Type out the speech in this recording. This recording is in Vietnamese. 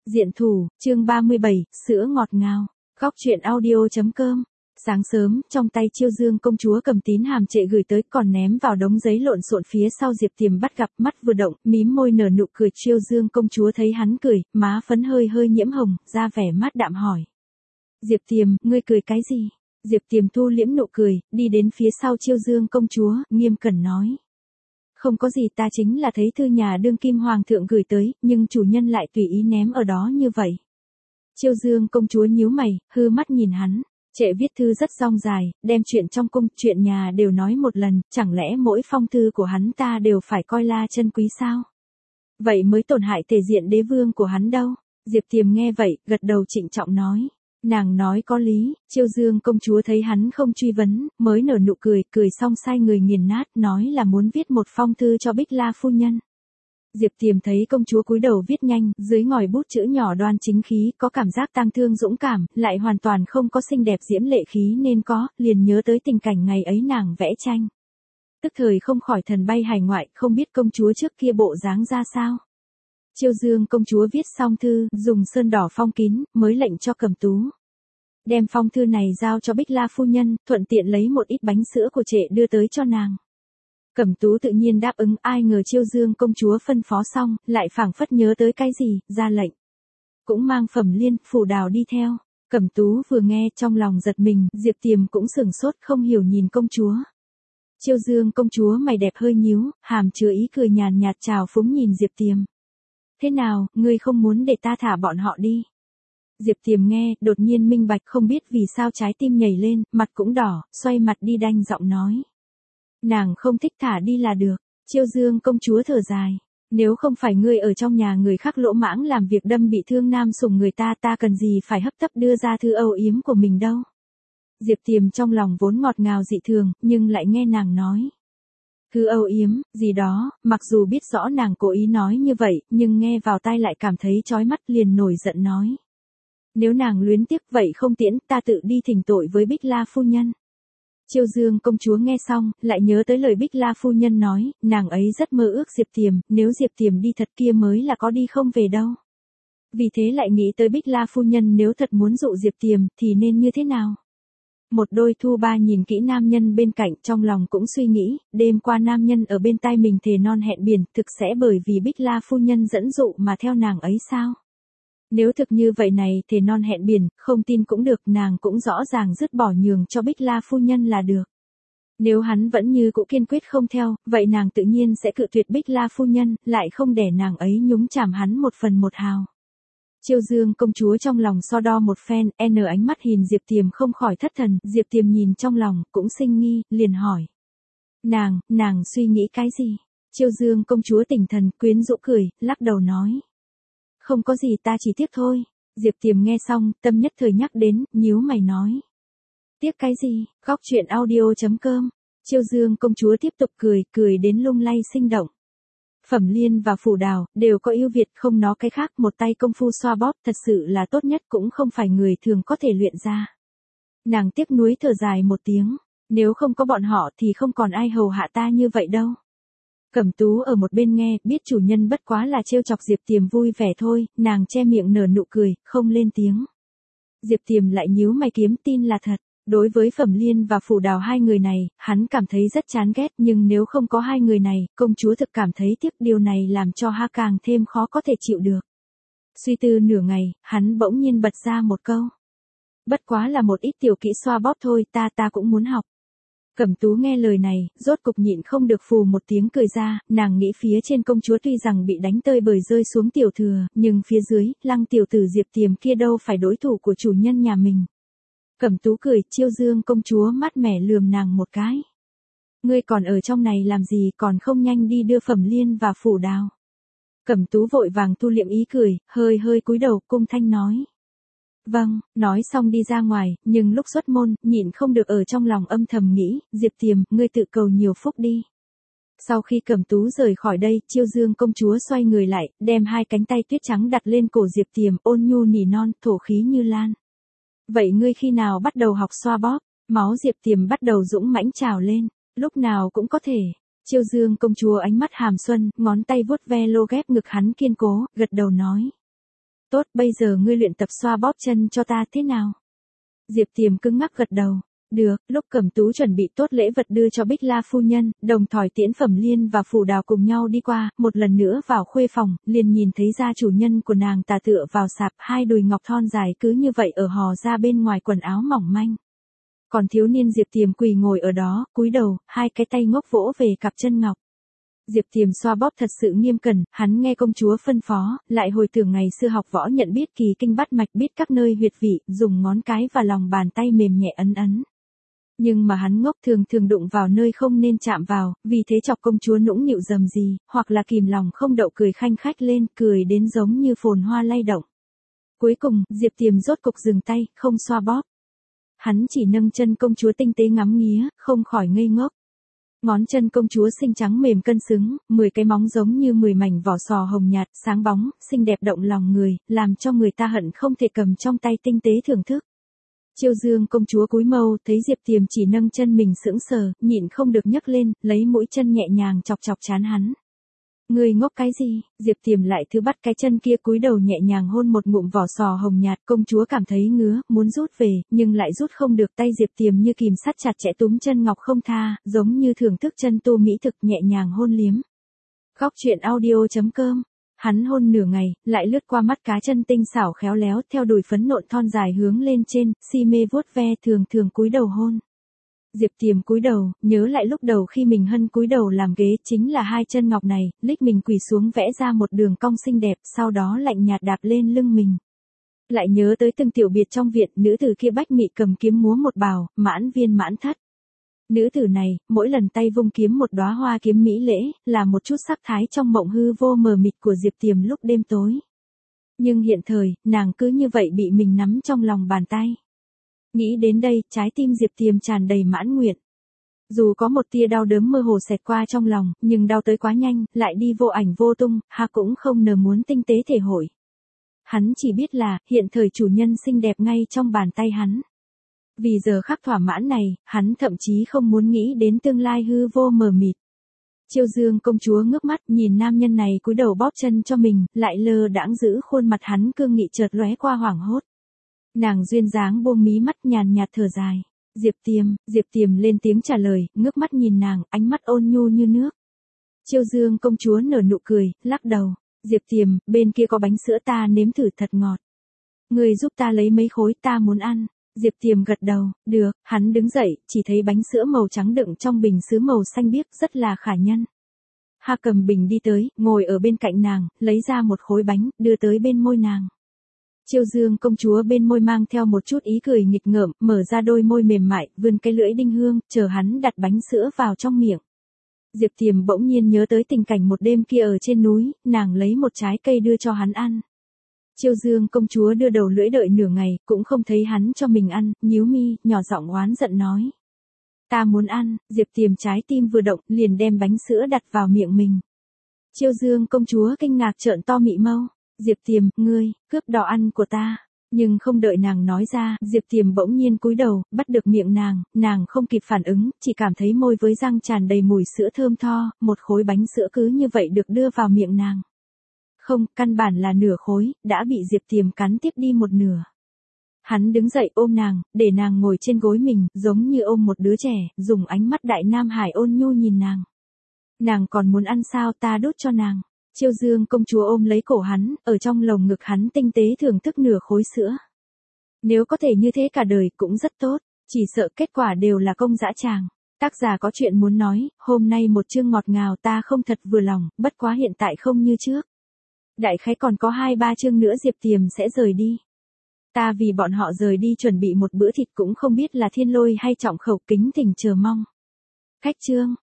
Diện thủ, chương 37, sữa ngọt ngào. Góc truyện audio.com. Sáng sớm, trong tay Chiêu Dương công chúa cầm tín hàm trệ gửi tới, còn ném vào đống giấy lộn xộn phía sau. Diệp Tiềm bắt gặp, mắt vừa động, mím môi nở nụ cười. Chiêu Dương công chúa thấy hắn cười, má phấn hơi hơi nhiễm hồng, ra vẻ mát đạm hỏi: Diệp Tiềm, ngươi cười cái gì? Diệp Tiềm thu liễm nụ cười, đi đến phía sau Chiêu Dương công chúa, nghiêm cẩn nói: Không có gì, ta chính là thấy thư nhà đương kim hoàng thượng gửi tới, nhưng chủ nhân lại tùy ý ném ở đó như vậy. Chiêu Dương công chúa nhíu mày, hư mắt nhìn hắn. Trệ viết thư rất dong dài, đem chuyện trong cung, chuyện nhà đều nói một lần, chẳng lẽ mỗi phong thư của hắn ta đều phải coi là chân quý sao? Vậy mới tổn hại thể diện đế vương của hắn đâu? Diệp Tiềm nghe vậy, gật đầu trịnh trọng nói. Nàng nói có lý. Chiêu Dương công chúa thấy hắn không truy vấn, mới nở nụ cười, cười xong sai người nghiền nát, nói là muốn viết một phong thư cho Bích La phu nhân. Diệp Tiềm thấy công chúa cúi đầu viết nhanh, dưới ngòi bút chữ nhỏ đoan chính khí, có cảm giác tang thương dũng cảm, lại hoàn toàn không có xinh đẹp diễm lệ khí nên có, liền nhớ tới tình cảnh ngày ấy nàng vẽ tranh. Tức thời không khỏi thần bay hải ngoại, không biết công chúa trước kia bộ dáng ra sao. Chiêu Dương công chúa viết xong thư, dùng sơn đỏ phong kín, mới lệnh cho Cẩm Tú đem phong thư này giao cho Bích La phu nhân, thuận tiện lấy một ít bánh sữa của trệ đưa tới cho nàng. Cẩm Tú tự nhiên đáp ứng, ai ngờ Chiêu Dương công chúa phân phó xong, lại phảng phất nhớ tới cái gì, ra lệnh. Cũng mang Phẩm Liên, Phủ Đào đi theo. Cẩm Tú vừa nghe trong lòng giật mình, Diệp Tiềm cũng sửng sốt không hiểu nhìn công chúa. Chiêu Dương công chúa mày đẹp hơi nhíu, hàm chứa ý cười nhàn nhạt trào phúng nhìn Diệp Tiềm. Thế nào, ngươi không muốn để ta thả bọn họ đi? Diệp Tiềm nghe, đột nhiên minh bạch, không biết vì sao trái tim nhảy lên, mặt cũng đỏ, xoay mặt đi đanh giọng nói. Nàng không thích thả đi là được. Chiêu Dương công chúa thở dài. Nếu không phải ngươi ở trong nhà người khác lỗ mãng làm việc đâm bị thương nam sủng người ta, ta cần gì phải hấp tấp đưa ra thư âu yếm của mình đâu. Diệp Tiềm trong lòng vốn ngọt ngào dị thường, nhưng lại nghe nàng nói. Thư âu yếm, gì đó, mặc dù biết rõ nàng cố ý nói như vậy, nhưng nghe vào tai lại cảm thấy chói mắt, liền nổi giận nói. Nếu nàng luyến tiếc vậy không tiễn, ta tự đi thỉnh tội với Bích La phu nhân. Chiêu Dương công chúa nghe xong, lại nhớ tới lời Bích La phu nhân nói, nàng ấy rất mơ ước Diệp Tiềm, nếu Diệp Tiềm đi thật kia mới là có đi không về đâu. Vì thế lại nghĩ tới Bích La phu nhân nếu thật muốn dụ Diệp Tiềm, thì nên như thế nào? Một đôi thu ba nhìn kỹ nam nhân bên cạnh, trong lòng cũng suy nghĩ, đêm qua nam nhân ở bên tai mình thề non hẹn biển, thực sẽ bởi vì Bích La phu nhân dẫn dụ mà theo nàng ấy sao? Nếu thực như vậy này, thề non hẹn biển, không tin cũng được, nàng cũng rõ ràng dứt bỏ nhường cho Bích La phu nhân là được. Nếu hắn vẫn như cũ kiên quyết không theo, vậy nàng tự nhiên sẽ cự tuyệt Bích La phu nhân, lại không để nàng ấy nhúng chàm hắn một phần một hào. Chiêu Dương công chúa trong lòng so đo một phen, ánh mắt nhìn Diệp Tiềm không khỏi thất thần, Diệp Tiềm nhìn trong lòng, cũng sinh nghi, liền hỏi. Nàng suy nghĩ cái gì? Chiêu Dương công chúa tỉnh thần, quyến rũ cười, lắc đầu nói. Không có gì, ta chỉ tiếc thôi. Diệp Tiềm nghe xong, tâm nhất thời nhắc đến, nhíu mày nói. Tiếc cái gì? Góc truyện audio.com. Chiêu Dương công chúa tiếp tục cười đến lung lay sinh động. Phẩm Liên và Phủ Đào, đều có ưu việt, không nói cái khác, một tay công phu xoa bóp thật sự là tốt nhất, cũng không phải người thường có thể luyện ra. Nàng tiếc nuối thở dài một tiếng, nếu không có bọn họ thì không còn ai hầu hạ ta như vậy đâu. Cẩm Tú ở một bên nghe, biết chủ nhân bất quá là trêu chọc Diệp Tiềm vui vẻ thôi, nàng che miệng nở nụ cười, không lên tiếng. Diệp Tiềm lại nhíu mày kiếm tin là thật. Đối với Phẩm Liên và Phủ Đào hai người này, hắn cảm thấy rất chán ghét, nhưng nếu không có hai người này, công chúa thực cảm thấy tiếc, điều này làm cho ha càng thêm khó có thể chịu được. Suy tư nửa ngày, hắn bỗng nhiên bật ra một câu. Bất quá là một ít tiểu kỹ xoa bóp thôi, ta cũng muốn học. Cẩm Tú nghe lời này, rốt cục nhịn không được phù một tiếng cười ra, nàng nghĩ phía trên công chúa tuy rằng bị đánh tơi bời rơi xuống tiểu thừa, nhưng phía dưới, Lăng tiểu tử Diệp Tiềm kia đâu phải đối thủ của chủ nhân nhà mình. Cẩm Tú cười, Chiêu Dương công chúa mát mẻ lườm nàng một cái. Ngươi còn ở trong này làm gì, còn không nhanh đi đưa Phẩm Liên và Phủ Đào. Cẩm Tú vội vàng thu liệm ý cười, hơi cúi đầu, cung thanh nói. Vâng, nói xong đi ra ngoài, nhưng lúc xuất môn, nhịn không được ở trong lòng âm thầm nghĩ, Diệp Tiềm, ngươi tự cầu nhiều phúc đi. Sau khi Cẩm Tú rời khỏi đây, Chiêu Dương công chúa xoay người lại, đem hai cánh tay tuyết trắng đặt lên cổ Diệp Tiềm, ôn nhu nỉ non, thổ khí như lan. Vậy ngươi khi nào bắt đầu học xoa bóp? Máu Diệp Tiềm bắt đầu dũng mãnh trào lên, lúc nào cũng có thể. Chiêu Dương công chúa ánh mắt hàm xuân, ngón tay vuốt ve lô ghép ngực hắn kiên cố, gật đầu nói. Tốt, bây giờ ngươi luyện tập xoa bóp chân cho ta thế nào? Diệp Tiềm cứng ngắc gật đầu. Được, lúc Cẩm Tú chuẩn bị tốt lễ vật đưa cho Bích La phu nhân, đồng thời tiễn Phẩm Liên và Phủ Đào cùng nhau đi qua, một lần nữa vào khuê phòng, liền nhìn thấy gia chủ nhân của nàng tà tựa vào sạp, hai đùi ngọc thon dài cứ như vậy ở hò ra bên ngoài quần áo mỏng manh. Còn thiếu niên Diệp Tiềm quỳ ngồi ở đó, cúi đầu, hai cái tay ngốc vỗ về cặp chân ngọc. Diệp Tiềm xoa bóp thật sự nghiêm cẩn, hắn nghe công chúa phân phó, lại hồi tưởng ngày xưa học võ nhận biết kỳ kinh bắt mạch biết các nơi huyệt vị, dùng ngón cái và lòng bàn tay mềm nhẹ ấn ấn. Nhưng mà hắn ngốc thường thường đụng vào nơi không nên chạm vào, vì thế chọc công chúa nũng nịu rầm rì, hoặc là kìm lòng không đậu cười khanh khách lên, cười đến giống như phồn hoa lay động. Cuối cùng, Diệp Tiềm rốt cục dừng tay, không xoa bóp. Hắn chỉ nâng chân công chúa tinh tế ngắm nghía, không khỏi ngây ngốc. Ngón chân công chúa xinh trắng mềm cân xứng, 10 cái móng giống như 10 mảnh vỏ sò hồng nhạt, sáng bóng, xinh đẹp động lòng người, làm cho người ta hận không thể cầm trong tay tinh tế thưởng thức. Chiêu Dương công chúa cúi mâu, thấy Diệp Tiềm chỉ nâng chân mình sững sờ, nhịn không được nhấc lên, lấy mũi chân nhẹ nhàng chọc chọc trán hắn. Ngươi ngốc cái gì? Diệp Tiềm lại thứ bắt cái chân kia cúi đầu nhẹ nhàng hôn một ngụm vỏ sò hồng nhạt, công chúa cảm thấy ngứa, muốn rút về, nhưng lại rút không được, tay Diệp Tiềm như kìm sắt chặt chẽ túm chân ngọc không tha, giống như thưởng thức chân tu mỹ thực nhẹ nhàng hôn liếm. Góc truyện audio.com. Hắn hôn nửa ngày, lại lướt qua mắt cá chân tinh xảo khéo léo, theo đùi phấn nộn thon dài hướng lên trên, si mê vuốt ve, thường thường cúi đầu hôn. Diệp Tiềm cúi đầu, nhớ lại lúc đầu khi mình hân cúi đầu làm ghế, chính là hai chân ngọc này, lích mình quỳ xuống vẽ ra một đường cong xinh đẹp, sau đó lạnh nhạt đạp lên lưng mình. Lại nhớ tới từng tiểu biệt trong viện, nữ tử kia bách mị cầm kiếm múa một bào, mãn viên mãn thất. Nữ tử này, mỗi lần tay vung kiếm một đóa hoa kiếm mỹ lễ, là một chút sắc thái trong mộng hư vô mờ mịt của Diệp Tiềm lúc đêm tối. Nhưng hiện thời, nàng cứ như vậy bị mình nắm trong lòng bàn tay. Nghĩ đến đây, trái tim Diệp Tiềm tràn đầy mãn nguyện. Dù có một tia đau đớn mơ hồ xẹt qua trong lòng, nhưng đau tới quá nhanh, lại đi vô ảnh vô tung, cũng không nờ muốn tinh tế thể hội. Hắn chỉ biết là, hiện thời chủ nhân xinh đẹp ngay trong bàn tay hắn. Vì giờ khắc thỏa mãn này, hắn thậm chí không muốn nghĩ đến tương lai hư vô mờ mịt. Chiêu Dương công chúa ngước mắt nhìn nam nhân này cúi đầu bóp chân cho mình, lại lơ đãng giữ khuôn mặt hắn cương nghị chợt lóe qua hoảng hốt. Nàng duyên dáng buông mí mắt nhàn nhạt thở dài. Diệp Tiềm lên tiếng trả lời, ngước mắt nhìn nàng, ánh mắt ôn nhu như nước. Chiêu Dương công chúa nở nụ cười, lắc đầu. Diệp Tiềm, bên kia có bánh sữa ta nếm thử thật ngọt. Người giúp ta lấy mấy khối, ta muốn ăn. Diệp Tiềm gật đầu, được, hắn đứng dậy, chỉ thấy bánh sữa màu trắng đựng trong bình sứ màu xanh biếc, rất là khả nhân. Cầm bình đi tới, ngồi ở bên cạnh nàng, lấy ra một khối bánh, đưa tới bên môi nàng. Chiêu Dương công chúa bên môi mang theo một chút ý cười nghịch ngợm, mở ra đôi môi mềm mại, vươn cái lưỡi đinh hương, chờ hắn đặt bánh sữa vào trong miệng. Diệp Tiềm bỗng nhiên nhớ tới tình cảnh một đêm kia ở trên núi, nàng lấy một trái cây đưa cho hắn ăn. Chiêu Dương công chúa đưa đầu lưỡi đợi nửa ngày, cũng không thấy hắn cho mình ăn, nhíu mi, nhỏ giọng oán giận nói. Ta muốn ăn. Diệp Tiềm trái tim vừa động, liền đem bánh sữa đặt vào miệng mình. Chiêu Dương công chúa kinh ngạc trợn to mị mâu. Diệp Tiềm, ngươi, cướp đồ ăn của ta. Nhưng không đợi nàng nói ra, Diệp Tiềm bỗng nhiên cúi đầu, bắt được miệng nàng không kịp phản ứng, chỉ cảm thấy môi với răng tràn đầy mùi sữa thơm tho, một khối bánh sữa cứ như vậy được đưa vào miệng nàng. Không, căn bản là nửa khối, đã bị Diệp Tiềm cắn tiếp đi một nửa. Hắn đứng dậy ôm nàng, để nàng ngồi trên gối mình, giống như ôm một đứa trẻ, dùng ánh mắt đại nam hải ôn nhu nhìn nàng. Nàng còn muốn ăn sao, ta đút cho nàng. Chiêu Dương công chúa ôm lấy cổ hắn, ở trong lồng ngực hắn tinh tế thưởng thức nửa khối sữa. Nếu có thể như thế cả đời cũng rất tốt, chỉ sợ kết quả đều là công dã tràng. Tác giả có chuyện muốn nói, hôm nay một chương ngọt ngào ta không thật vừa lòng, bất quá hiện tại không như trước. Đại khái còn có 2-3 chương nữa Diệp Tiềm sẽ rời đi. Ta vì bọn họ rời đi chuẩn bị một bữa thịt cũng không biết là Thiên Lôi hay Trọng Khẩu, kính thỉnh chờ mong. Khách chương.